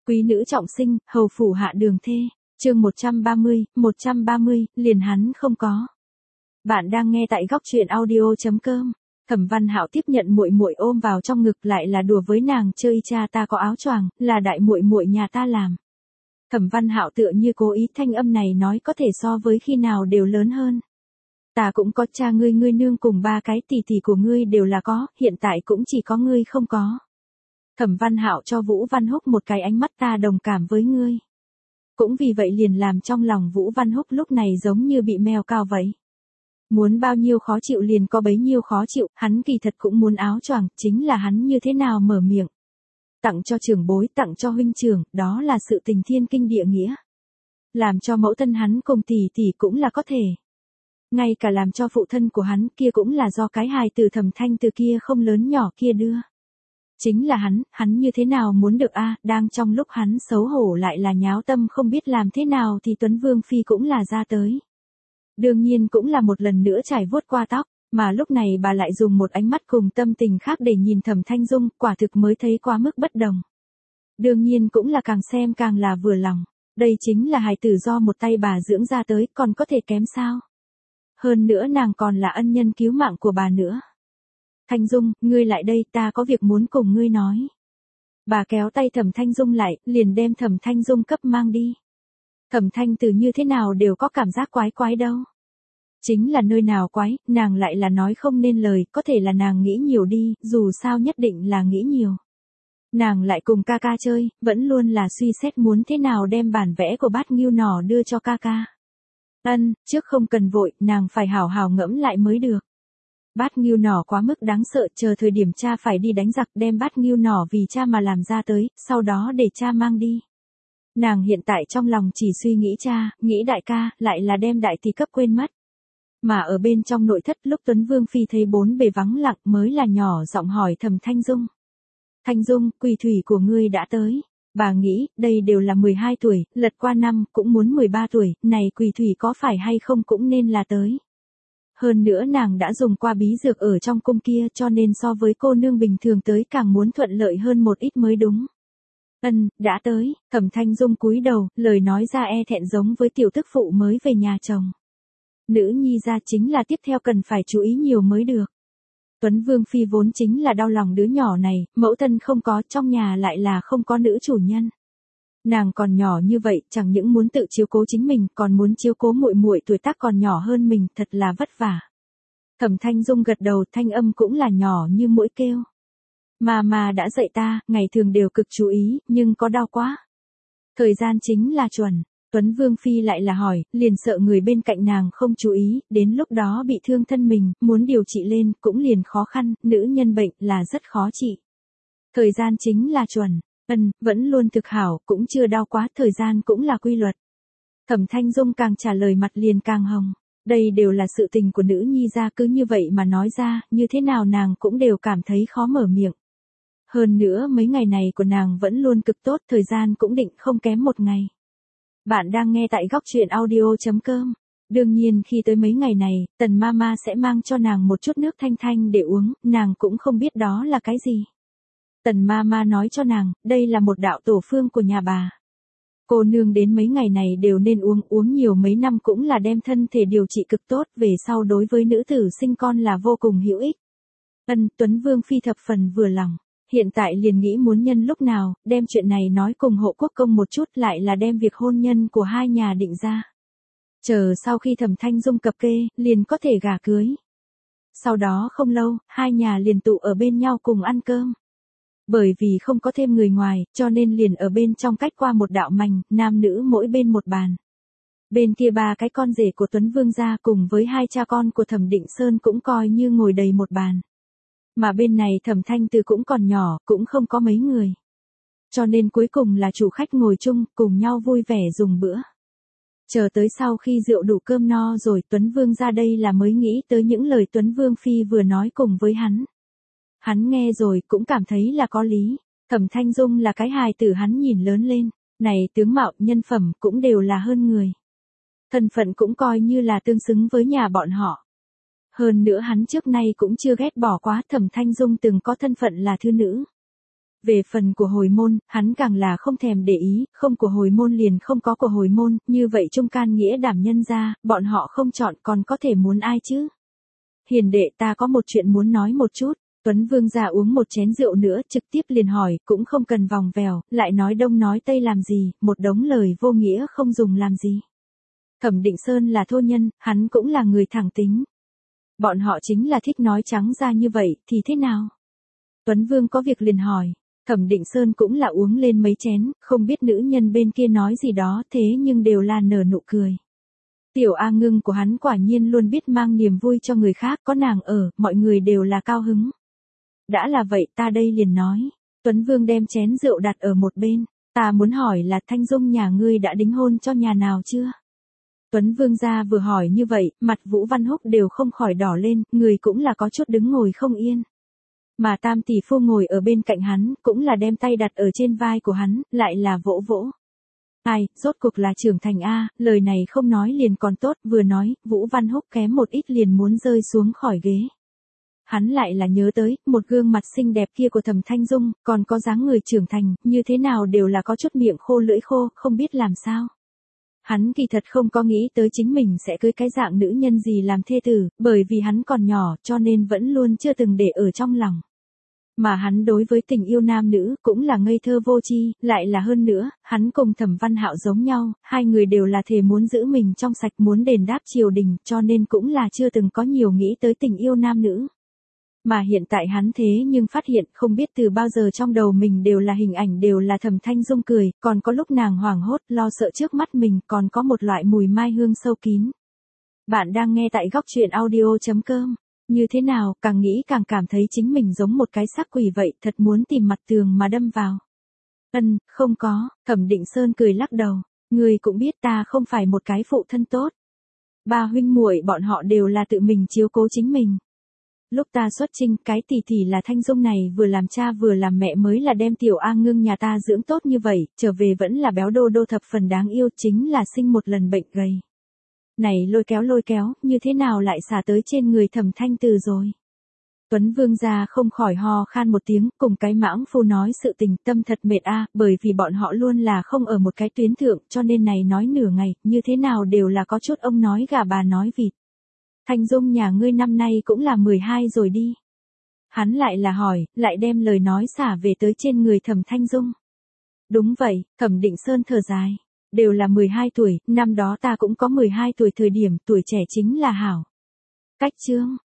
Quý nữ trọng sinh, hầu phủ hạ đường thê. Chương 130, liền hắn không có. Bạn đang nghe tại góc truyện audio.com. Thẩm Văn Hạo tiếp nhận muội muội ôm vào trong ngực, lại là đùa với nàng chơi cha ta có áo choàng, là đại muội muội nhà ta làm. Thẩm Văn Hạo tựa như cố ý, thanh âm này nói có thể so với khi nào đều lớn hơn. Ta cũng có cha ngươi, ngươi nương cùng ba cái tỷ tỷ của ngươi đều là có, hiện tại cũng chỉ có ngươi không có. Thẩm Văn Hạo cho Vũ Văn Húc một cái ánh mắt, ta đồng cảm với ngươi. Cũng vì vậy liền làm trong lòng Vũ Văn Húc lúc này giống như bị mèo cao vậy. Muốn bao nhiêu khó chịu liền có bấy nhiêu khó chịu, hắn kỳ thật cũng muốn áo choàng, chính là hắn như thế nào mở miệng. Tặng cho trưởng bối, tặng cho huynh trưởng, đó là sự tình thiên kinh địa nghĩa. Làm cho mẫu thân hắn cùng tỷ tỷ cũng là có thể. Ngay cả làm cho phụ thân của hắn kia cũng là do cái hài từ Thẩm Thanh từ kia không lớn nhỏ kia đưa. Chính là hắn như thế nào muốn được a? Đang trong lúc hắn xấu hổ lại là nháo tâm không biết làm thế nào thì Tuấn Vương Phi cũng là ra tới. Đương nhiên cũng là một lần nữa trải vuốt qua tóc, mà lúc này bà lại dùng một ánh mắt cùng tâm tình khác để nhìn Thẩm Thanh Dung, quả thực mới thấy quá mức bất đồng. Đương nhiên cũng là càng xem càng là vừa lòng, đây chính là hài tử do một tay bà dưỡng ra tới, còn có thể kém sao? Hơn nữa nàng còn là ân nhân cứu mạng của bà nữa. Thanh Dung, ngươi lại đây, ta có việc muốn cùng ngươi nói. Bà kéo tay Thẩm Thanh Dung lại, liền đem Thẩm Thanh Dung cấp mang đi. Thẩm Thanh từ như thế nào đều có cảm giác quái quái đâu. Chính là nơi nào quái, nàng lại là nói không nên lời, có thể là nàng nghĩ nhiều đi, dù sao nhất định là nghĩ nhiều. Nàng lại cùng ca ca chơi, vẫn luôn là suy xét muốn thế nào đem bản vẽ của bát ngưu nỏ đưa cho ca ca. Trước không cần vội, nàng phải hảo hảo ngẫm lại mới được. Bát ngưu nỏ quá mức đáng sợ, chờ thời điểm cha phải đi đánh giặc đem bát ngưu nỏ vì cha mà làm ra tới, sau đó để cha mang đi. Nàng hiện tại trong lòng chỉ suy nghĩ cha, nghĩ đại ca, lại là đem đại tỷ cấp quên mất. Mà ở bên trong nội thất lúc Tuấn Vương Phi thấy bốn bề vắng lặng mới là nhỏ giọng hỏi Thẩm Thanh Dung. Thanh Dung, quỳ thủy của ngươi đã tới. Bà nghĩ, đây đều là 12 tuổi, lật qua năm cũng muốn 13 tuổi, này quỳ thủy có phải hay không cũng nên là tới. Hơn nữa nàng đã dùng qua bí dược ở trong cung kia cho nên so với cô nương bình thường tới càng muốn thuận lợi hơn một ít mới đúng. Đã tới, Thẩm Thanh Dung cúi đầu, lời nói ra e thẹn giống với tiểu tức phụ mới về nhà chồng. Nữ nhi ra chính là tiếp theo cần phải chú ý nhiều mới được. Tuấn Vương Phi vốn chính là đau lòng đứa nhỏ này, mẫu thân không có, trong nhà lại là không có nữ chủ nhân. Nàng còn nhỏ như vậy, chẳng những muốn tự chiếu cố chính mình, còn muốn chiếu cố muội muội tuổi tác còn nhỏ hơn mình, thật là vất vả. Thẩm Thanh Dung gật đầu, thanh âm cũng là nhỏ như muỗi kêu. Mà đã dạy ta, ngày thường đều cực chú ý, nhưng có đau quá. Thời gian chính là chuẩn. Tuấn Vương Phi lại là hỏi, liền sợ người bên cạnh nàng không chú ý, đến lúc đó bị thương thân mình, muốn điều trị lên, cũng liền khó khăn, nữ nhân bệnh là rất khó trị. Thời gian chính là chuẩn. Vẫn luôn thực hảo, cũng chưa đau quá, thời gian cũng là quy luật. Thẩm Thanh Dung càng trả lời mặt liền càng hồng. Đây đều là sự tình của nữ nhi ra, cứ như vậy mà nói ra, như thế nào nàng cũng đều cảm thấy khó mở miệng. Hơn nữa mấy ngày này của nàng vẫn luôn cực tốt, thời gian cũng định không kém một ngày. Bạn đang nghe tại góc truyện audio.com. Đương nhiên khi tới mấy ngày này, Tần Mama sẽ mang cho nàng một chút nước thanh thanh để uống, nàng cũng không biết đó là cái gì. Tần Mama nói cho nàng, đây là một đạo tổ phương của nhà bà. Cô nương đến mấy ngày này đều nên uống nhiều mấy năm cũng là đem thân thể điều trị cực tốt, về sau đối với nữ tử sinh con là vô cùng hữu ích. Tuấn Vương Phi thập phần vừa lòng. Hiện tại liền nghĩ muốn nhân lúc nào, đem chuyện này nói cùng Hộ Quốc Công một chút, lại là đem việc hôn nhân của hai nhà định ra. Chờ sau khi Thẩm Thanh Dung cập kê, liền có thể gả cưới. Sau đó không lâu, hai nhà liền tụ ở bên nhau cùng ăn cơm. Bởi vì không có thêm người ngoài, cho nên liền ở bên trong cách qua một đạo mảnh, nam nữ mỗi bên một bàn. Bên kia ba cái con rể của Tuấn Vương gia cùng với hai cha con của Thẩm Định Sơn cũng coi như ngồi đầy một bàn. Mà bên này Thẩm Thanh Từ cũng còn nhỏ, cũng không có mấy người. Cho nên cuối cùng là chủ khách ngồi chung, cùng nhau vui vẻ dùng bữa. Chờ tới sau khi rượu đủ cơm no rồi, Tuấn Vương ra đây là mới nghĩ tới những lời Tuấn Vương Phi vừa nói cùng với hắn. Hắn nghe rồi cũng cảm thấy là có lý. Thẩm Thanh Dung là cái hài tử hắn nhìn lớn lên, này tướng mạo, nhân phẩm cũng đều là hơn người. Thân phận cũng coi như là tương xứng với nhà bọn họ. Hơn nữa hắn trước nay cũng chưa ghét bỏ quá, Thẩm Thanh Dung từng có thân phận là thư nữ. Về phần của hồi môn, hắn càng là không thèm để ý, không của hồi môn liền không có của hồi môn, như vậy trung can nghĩa đảm nhân ra, bọn họ không chọn còn có thể muốn ai chứ. Hiền đệ ta có một chuyện muốn nói một chút. Tuấn Vương ra uống một chén rượu nữa, trực tiếp liền hỏi, cũng không cần vòng vèo, lại nói đông nói tây làm gì, một đống lời vô nghĩa không dùng làm gì. Thẩm Định Sơn là thô nhân, hắn cũng là người thẳng tính. Bọn họ chính là thích nói trắng ra như vậy, thì thế nào? Tuấn Vương có việc liền hỏi. Thẩm Định Sơn cũng là uống lên mấy chén, không biết nữ nhân bên kia nói gì đó, thế nhưng đều là nở nụ cười. Tiểu A Ngưng của hắn quả nhiên luôn biết mang niềm vui cho người khác, có nàng ở, mọi người đều là cao hứng. Đã là vậy ta đây liền nói. Tuấn Vương đem chén rượu đặt ở một bên. Ta muốn hỏi là Thanh Dung nhà ngươi đã đính hôn cho nhà nào chưa? Tuấn Vương gia vừa hỏi như vậy, mặt Vũ Văn Húc đều không khỏi đỏ lên, người cũng là có chút đứng ngồi không yên. Mà Tam tỷ phu ngồi ở bên cạnh hắn, cũng là đem tay đặt ở trên vai của hắn, lại là vỗ vỗ. Ai, rốt cuộc là trưởng thành A, lời này không nói liền còn tốt, vừa nói, Vũ Văn Húc kém một ít liền muốn rơi xuống khỏi ghế. Hắn lại là nhớ tới, một gương mặt xinh đẹp kia của Thẩm Thanh Dung, còn có dáng người trưởng thành, như thế nào đều là có chút miệng khô lưỡi khô, không biết làm sao. Hắn kỳ thật không có nghĩ tới chính mình sẽ cưới cái dạng nữ nhân gì làm thê tử, bởi vì hắn còn nhỏ cho nên vẫn luôn chưa từng để ở trong lòng. Mà hắn đối với tình yêu nam nữ cũng là ngây thơ vô tri, lại là hơn nữa, hắn cùng Thẩm Văn Hạo giống nhau, hai người đều là thề muốn giữ mình trong sạch muốn đền đáp triều đình, cho nên cũng là chưa từng có nhiều nghĩ tới tình yêu nam nữ. Mà hiện tại hắn thế nhưng phát hiện không biết từ bao giờ trong đầu mình đều là hình ảnh đều là Thẩm Thanh Dung cười, còn có lúc nàng hoảng hốt lo sợ trước mắt mình còn có một loại mùi mai hương sâu kín. Bạn đang nghe tại góc truyện audio.com. Như thế nào, càng nghĩ càng cảm thấy chính mình giống một cái xác quỷ vậy, thật muốn tìm mặt tường mà đâm vào. Không có, Thẩm Định Sơn cười lắc đầu, người cũng biết ta không phải một cái phụ thân tốt. Ba huynh muội bọn họ đều là tự mình chiếu cố chính mình. Lúc ta xuất trinh, cái tỷ tỷ là Thanh Dung này vừa làm cha vừa làm mẹ mới là đem Tiểu A Ngưng nhà ta dưỡng tốt như vậy, trở về vẫn là béo đô đô thập phần đáng yêu, chính là sinh một lần bệnh gầy. Này lôi kéo, như thế nào lại xả tới trên người Thẩm Thanh Từ rồi. Tuấn Vương gia không khỏi ho khan một tiếng, cùng cái mãng phu nói sự tình, tâm thật mệt a, bởi vì bọn họ luôn là không ở một cái tuyến thượng, cho nên này nói nửa ngày, như thế nào đều là có chút ông nói gà bà nói vịt. Thanh Dung nhà ngươi năm nay cũng là 12 rồi đi. Hắn lại là hỏi, lại đem lời nói xả về tới trên người Thẩm Thanh Dung. Đúng vậy, Thẩm Định Sơn thở dài. Đều là 12 tuổi, năm đó ta cũng có 12 tuổi thời điểm, tuổi trẻ chính là hảo. Cách chương,